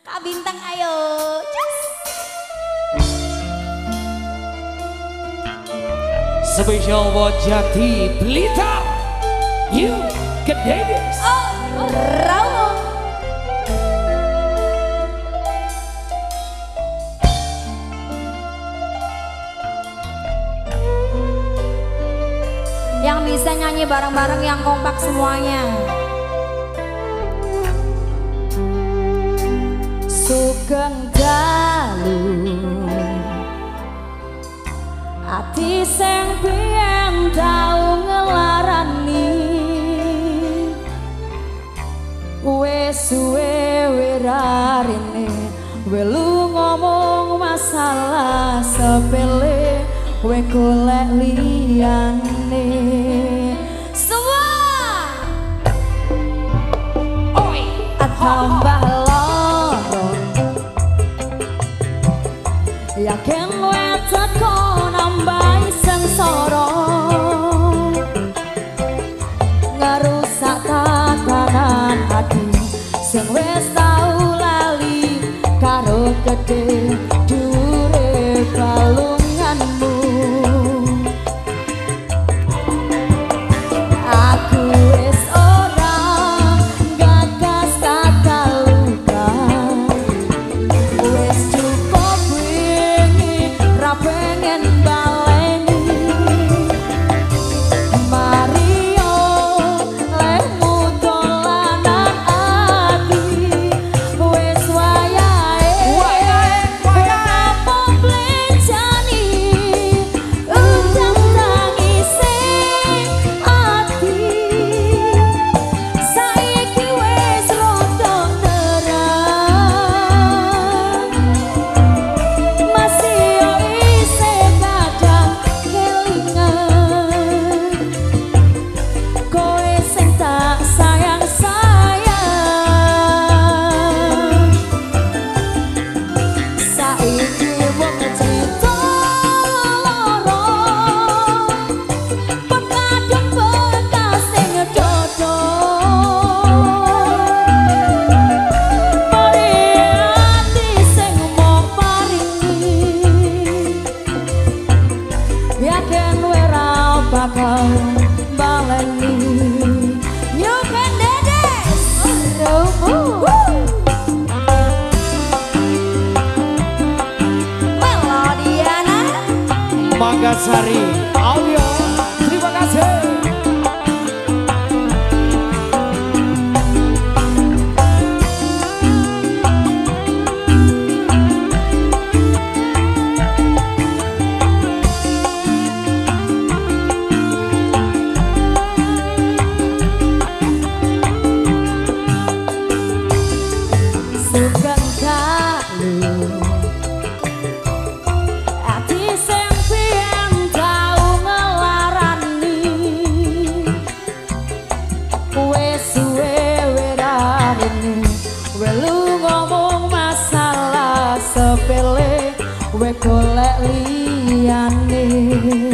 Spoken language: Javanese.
Kak Bintang ayo. Cus. Spesial buat Jati Blitar. You Kededes. Oh, Rawo. Yang bisa nyanyi bareng-bareng yang kompak semuanya. Sugeng dalu ati sing biyen tau ngelarani wis suwe wirarene welu ngomong masalah sepele we golek liyane semua oi tambah loro yakin we teko nambahi sengsara ngerusak tatanan hati sing wis tau lali karo gedhe dure balunganmu aku wis ora gagas kata luka wis cukup wingi ra pengen baleni Mario lemu dolanan ati wis wayahe kamu blecani undang tangise ati saiki wis rada terang masih yo isih kadang kelingan kowe sing tak sayang-sayang saiki wong cerita loro pekadang bekas sing dodo mari ati sing mau paringi yakin wera bakal baleni you can dedes Melodiana Manggasari Audio. Terima kasih. sugeng dalu ati sing biyen tau ngelarani wis suwe wirarene welu ngomong masalah sepele we golek liyane